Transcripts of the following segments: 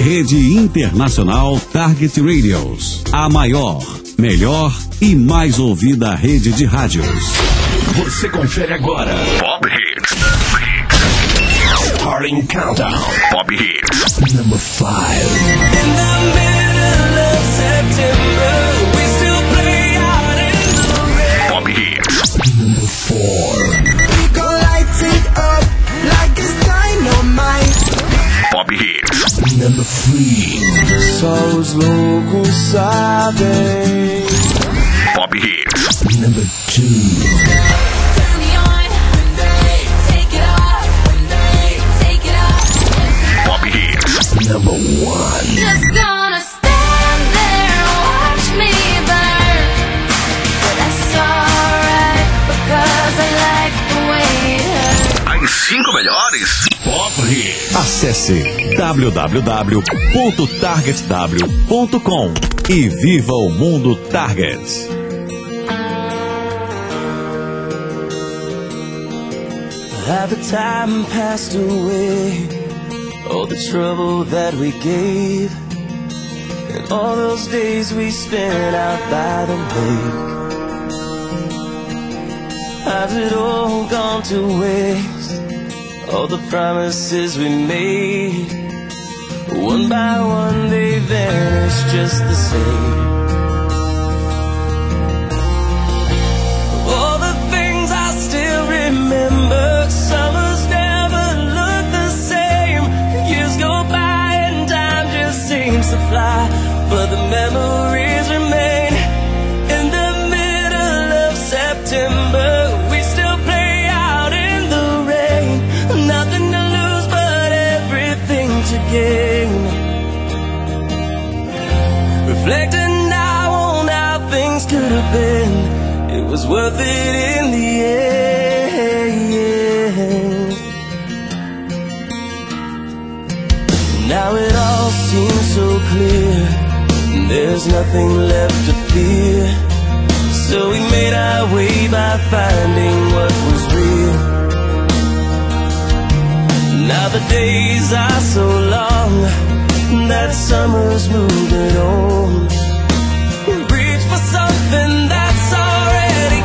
Rede Internacional Target Radios, a maior, melhor e mais ouvida rede de rádios. Você confere agora Pop Hits. Starting Countdown. Pop Hits. Number 5. In the middle of September, we still play out in the rain. Pop Hits. Number 4. We gon' light it up like it's dynamite. Pop Hits. Number 3. Só os loucos sabem. Pop Hits. Number 2. Turn me on, take it off, take it off. Pop Hits. Number 1. Just gonna stand there and watch me burn. But that's alright, because I like the way it hurts. As 5 melhores Pop Hits. Acesse www.targetw.com e viva o mundo Target. Have the time passed away, all the trouble that we gave, and all those days we spent out by the lake. Has it all gone to waste? All the promises we made, one by one they vanish just the same. All the things I still remember, summers never look the same. Years go by and time just seems to fly, but the memories remain. In the middle of September, we still play out in the rain. Nothing to lose but everything to gain. Reflecting now on how things could have been, it was worth it in the end. Now it all seems so clear, there's nothing left to fear. So we made our way by finding what was real. Now the days are so long, that summer's moving on. Reach for something that's already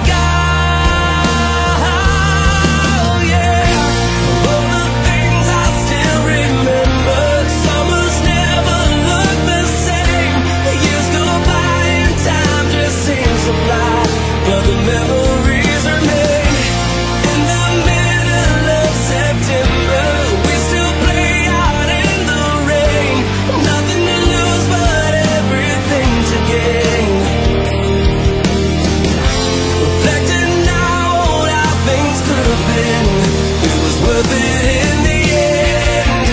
gone, yeah. All the things I still remember, summers never look the same. Years go by and time just seems to fly, but the memories remain. In the middle of September, we still play out in the rain. Nothing to lose but everything to gain. Reflecting now on how things could have been, it was worth it in the end.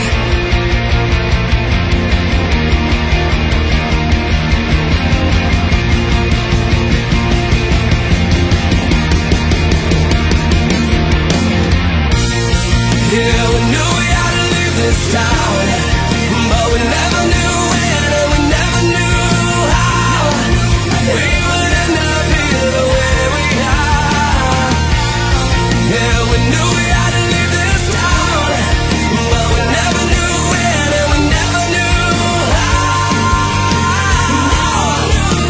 Yeah, we knew we had to leave this town, but we never knew when and we never knew how we would end up here the way we are. Yeah, we knew we had to leave this town, but we never knew when and we never knew how.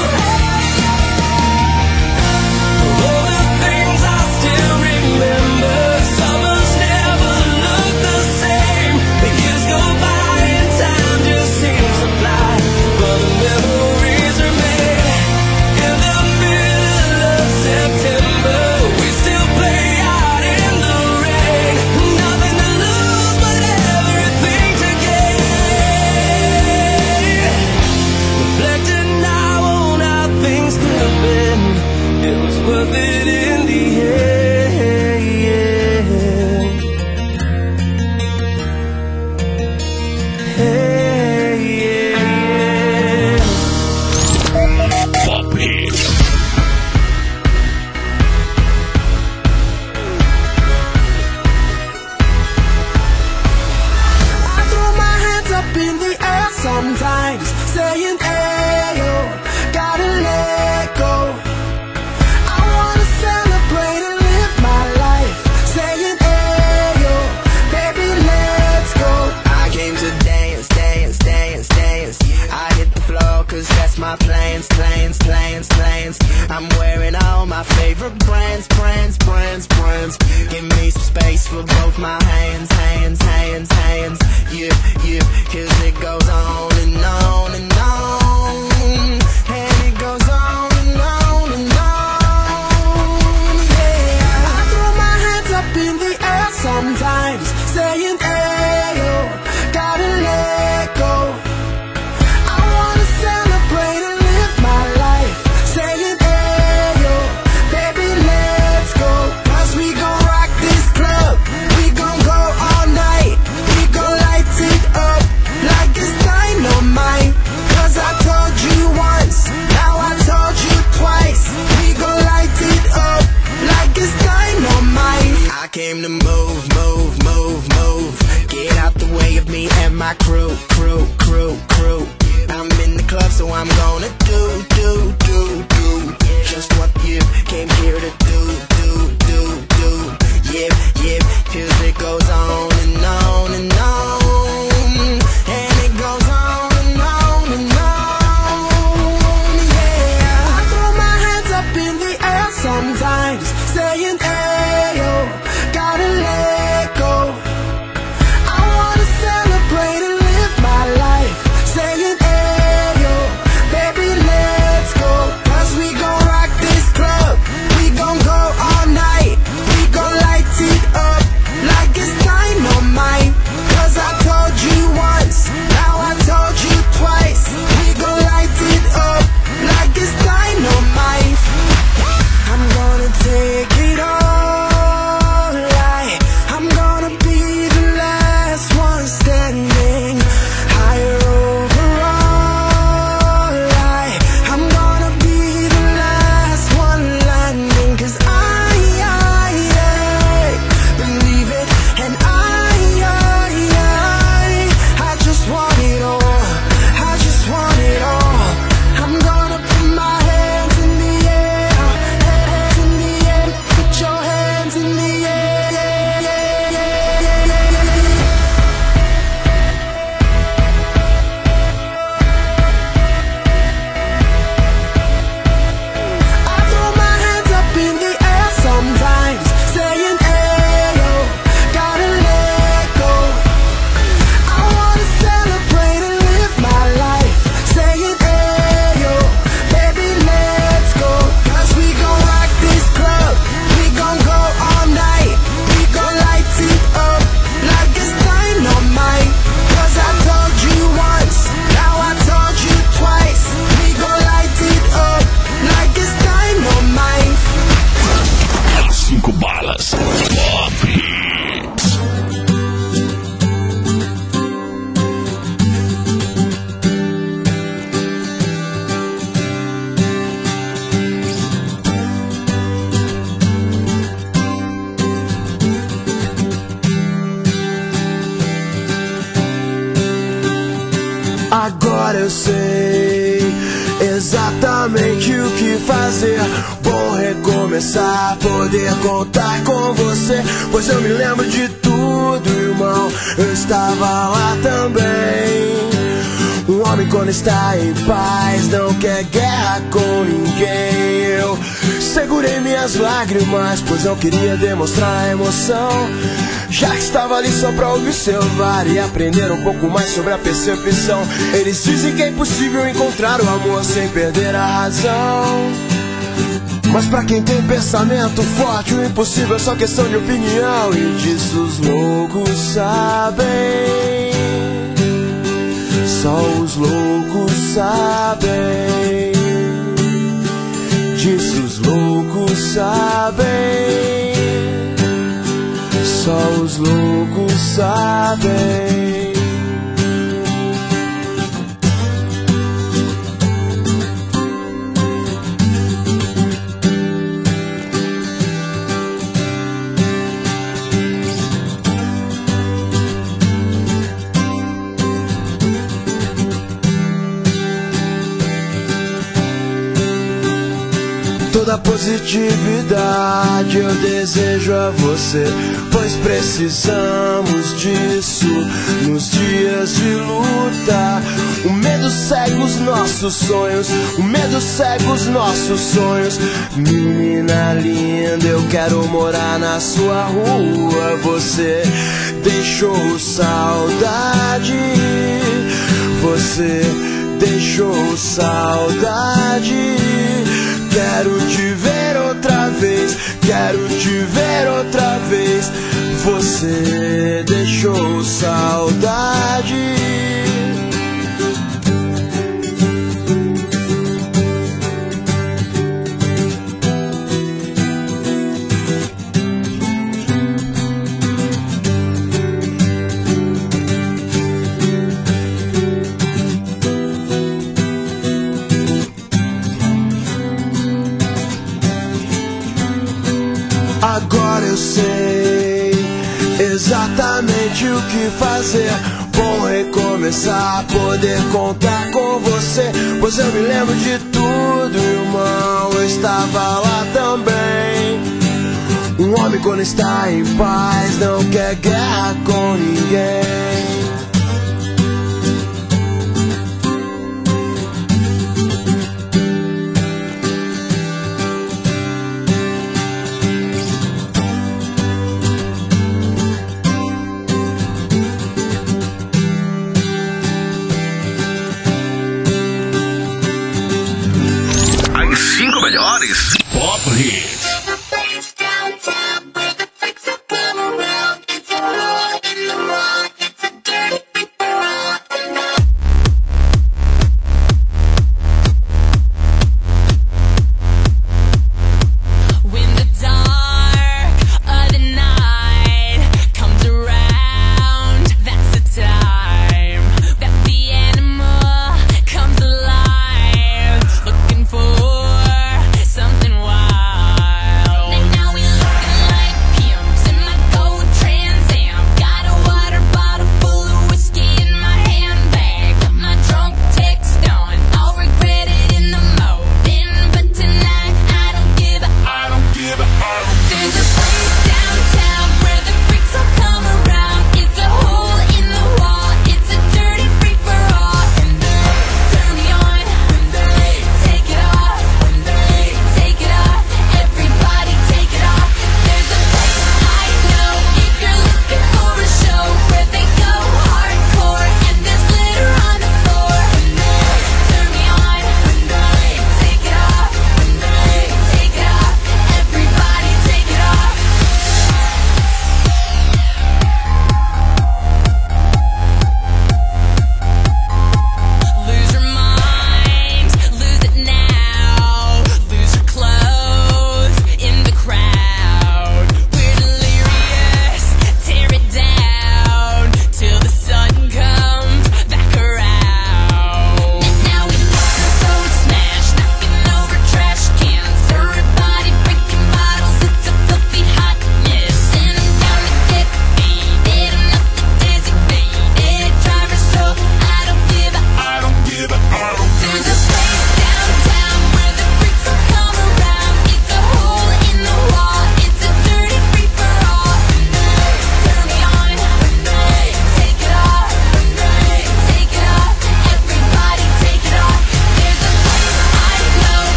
All the things I still remember, summers never look the same. Years go by and time just seems with both my hands, hands, hands, hands. Yeah, yeah, 'cause it goes on and on and on. And it goes on and on and on. Yeah, I throw my hands up in the air sometimes, saying, hey, yo, gotta let go. I wanna celebrate and live my life, saying, hey, yo, baby, let's go. 'Cause we gon' rock this club, we gon' go all night, we gon' light it up like it's dynamite. 'Cause I told you once, now I told you twice, we gon' light it up like it's dynamite. I came to move, move, move, move. Get out the way of me and my crew, crew, crew, crew. I'm in the club, so I'm gonna do just what you came here to do. Yeah, yeah, 'cause it goes on and on and on. And it goes on and on and on. Yeah, I throw my hands up in the air sometimes, saying, hey, yo, gotta let go. I wanna celebrate and live my life, saying, hey, yo, baby, let's go. 'Cause we gon' rock this club, we gon' go all night, we gon' light it up like it's dynamite. 'Cause I told you once, now I told you twice, we gon' light it up like it's dynamite. I'm gonna take it all, like I'm gonna be the last one standing, higher overall, like I'm gonna be the last one landing. 'Cause I believe it, and I just want it all, I just want it all. I'm gonna put my hands in the air, hands in the air, put your hands in the air, yeah, yeah, yeah, yeah, yeah. I throw my hands up in the air sometimes, saying, hey, yo, gotta let go. I wanna celebrate and live my life, saying, hey, yo, baby, let's go. 'Cause we gon' rock this club, we gon' go all night, we gon' light it up like it's dynamite. 'Cause I told you once, now I told you twice, we gon' light it up like it's dynamite. 5 balas. Pop Hits. Agora eu sei exatamente o que fazer. Vou recomeçar, poder contar com você, pois eu me lembro de tudo, irmão. Eu estava lá também. Um homem quando está em paz não quer guerra com ninguém. Eu segurei minhas lágrimas, pois não queria demonstrar emoção. Já que estava ali só pra observar e aprender um pouco mais sobre a percepção. Eles dizem que é impossível encontrar o amor sem perder a razão. Mas pra quem tem pensamento forte, o impossível é só questão de opinião. E disso os loucos sabem, só os loucos sabem. Disso os loucos sabem, só os loucos sabem. Toda positividade eu desejo a você, pois precisamos disso nos dias de luta. O medo cega os nossos sonhos, o medo cega os nossos sonhos. Menina linda, eu quero morar na sua rua. Você deixou saudade, você deixou saudade. Quero te ver outra vez, quero te ver outra vez. Você deixou saudade. Agora eu sei exatamente o que fazer. Bom recomeçar, poder contar com você, pois eu me lembro de tudo, irmão, eu estava lá também. Um homem quando está em paz não quer guerra com ninguém. Pop Hits. Downtown with the freaks that come around. It's a rock and roll.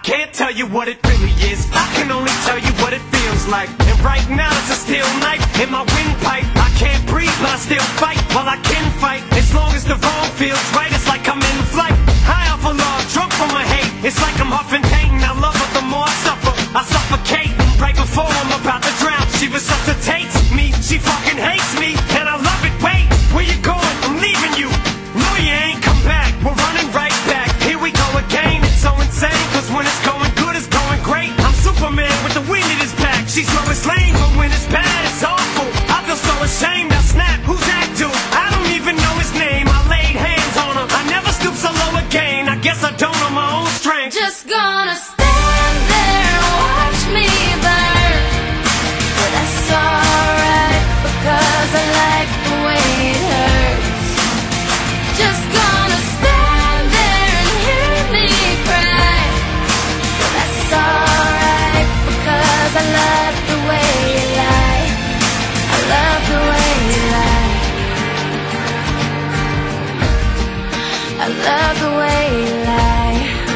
can't tell you what it really is. I can only tell you what it feels like. And right now it's a steel knife in my windpipe. I can't breathe, but I still fight. Well, I can fight as long as the wrong feels right. It's like I'm in flight, high off of love, drunk from my hate. It's like I'm huffing pain. I love her the more I suffer. I suffocate right before I'm about to drown. She resuscitates me. She fucking hates me, and I love it. Wait, where you going? I'm leaving you. No, you ain't come back. We're running right back. Here we go again. It's so insane, cause when it's going good, it's going great. I'm Superman with the wind in his back. She's always lame, but when it's bad, it's awful. I feel so ashamed. I snap. Who's that dude? I don't even know his name. I laid hands on her. I never stoop so low again. I guess I don't know my own strength. Just gonna stand there and watch me burn. But that's alright, because I like the way it hurts. Just gonna stand there and hear me cry. But that's alright, because I love the way you lie. I love the way you lie. I love the way you lie.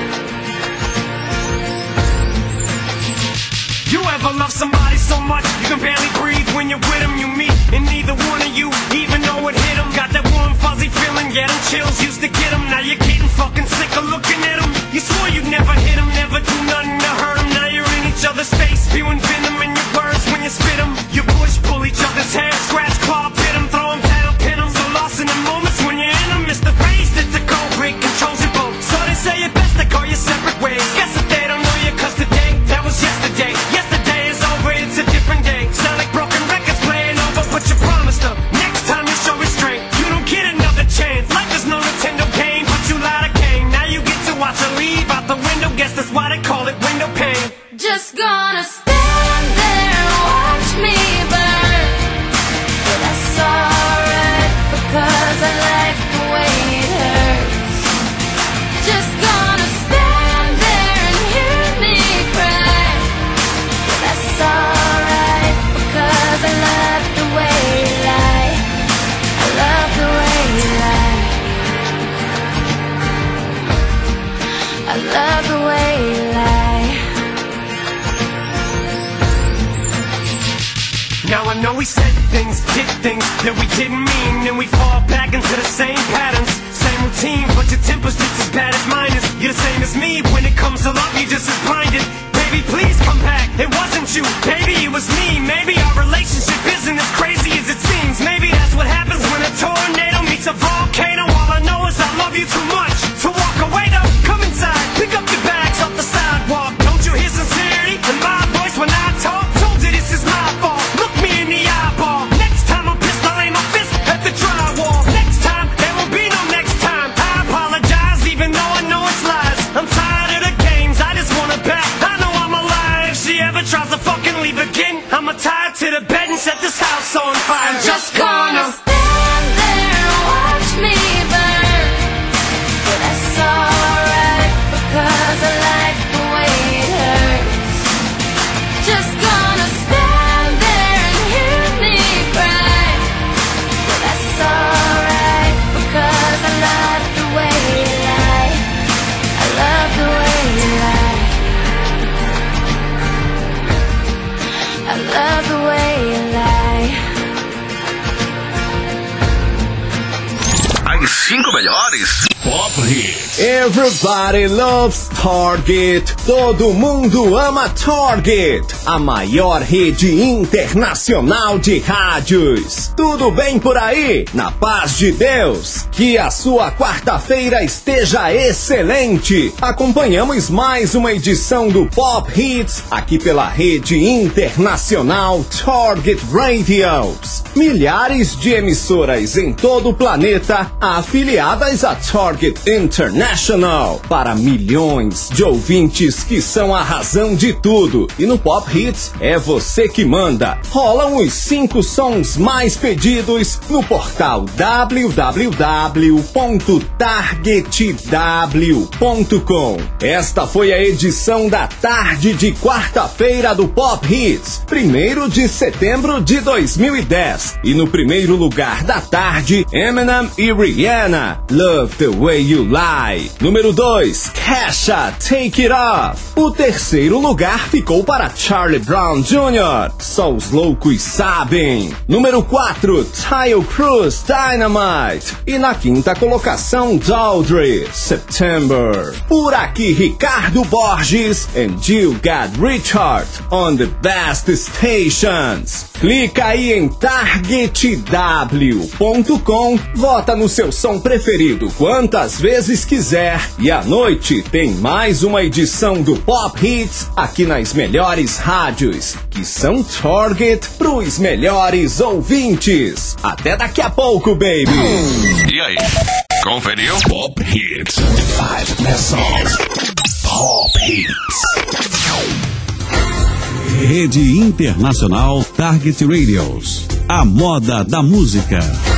You ever love somebody so much you can barely breathe when you're with them? You meet, and neither one of you even know it hit them. Got that warm fuzzy feeling, yeah, them chills used to get them. Now you're getting fucking sick of looking at them. You swore you'd never hit them, never do nothing to hurt them. Now you're in each other's face, spewing venom in your words when you spit them. You push, pull each other's hair, scratch, claw, pit them, throw them down, pin them. So lost in the moments when you're in them, it's the race that's the cold break, controls your boat. So they say it best to go your separate ways. Guess that they don't know you, cause today, that was yesterday. Yesterday is over, it's a different day. Sound like broken records playing over, but you promised her next time you show restraint, you don't get another chance. Life is no Nintendo game, but you lied again. Now you get to watch her leave out the window. Guess that's why they call it window pane. Just gonna stand there and watch me burn. But that's alright, because I like the way it hurts. Just gonna stand there and hear me cry. But that's alright, because I love the way you lie. I love the way you lie. I love the way you lie. Now I know we said things, did things that we didn't mean, and we fall back into the same patterns, same routine, but your temper's just as bad as mine is. You're the same as me, when it comes to love, you're just as blinded. Baby, please come back, it wasn't you, baby, it was me. Maybe our relationship isn't as crazy as it seems. Maybe that's what happens when a tornado meets a volcano. All I know is I love you too much to walk away though. Come inside, pick up your bags off the sidewalk. Don't you hear sincerity in my voice when I talk? Told you this is my fault. Look me in the eyeball. Next time I'm pissed, I'll aim my fist at the drywall. Next time, there won't be no next time. I apologize, even though I know it's lies. I'm tired of the games, I just wanna back. I know I'm alive. If she ever tries to fucking leave again, I'ma tie her to the bed and set this house on fire. I'm just gonna stand there and watch me burn. But that's alright, because I like the way it hurts. Just gonna stand there and hear me cry. But that's alright, because I love the way you lie. I love the way you lie. I love the way you lie. As 5 melhores Pop Hits. Everybody loves Target. Todo mundo ama Target, a maior rede internacional de rádios. Tudo bem por aí? Na paz de Deus. Que a sua quarta-feira esteja excelente. Acompanhamos mais uma edição do Pop Hits aqui pela rede internacional Target Radios. Milhares de emissoras em todo o planeta afiliadas a Target International, para milhões de ouvintes que são a razão de tudo. E no Pop Hits é você que manda. Rolam os 5 sons mais pedidos no portal www.targetw.com. Esta foi a edição da tarde de quarta-feira do Pop Hits, 1º de setembro de 2010. E no primeiro lugar da tarde, Eminem e Rihanna, Rihanna, Love the Way You Lie. Número 2, Kesha, Take It Off. O terceiro lugar ficou para Charlie Brown Jr., Só os Loucos Sabem. Número 4, Taio Cruz, Dynamite. E na quinta colocação, Daldry, September. Por aqui, Ricardo Borges and You Got Richard on the best stations. Clica aí em targetw.com, vota no seu som preferido quantas vezes quiser e à noite tem mais uma edição do Pop Hits aqui nas melhores rádios, que são Target pros melhores ouvintes. Até daqui a pouco, baby! E aí, conferiu? Pop Hits. 5 best songs. Pop Hits. Rede Internacional Target Radios. A moda da música.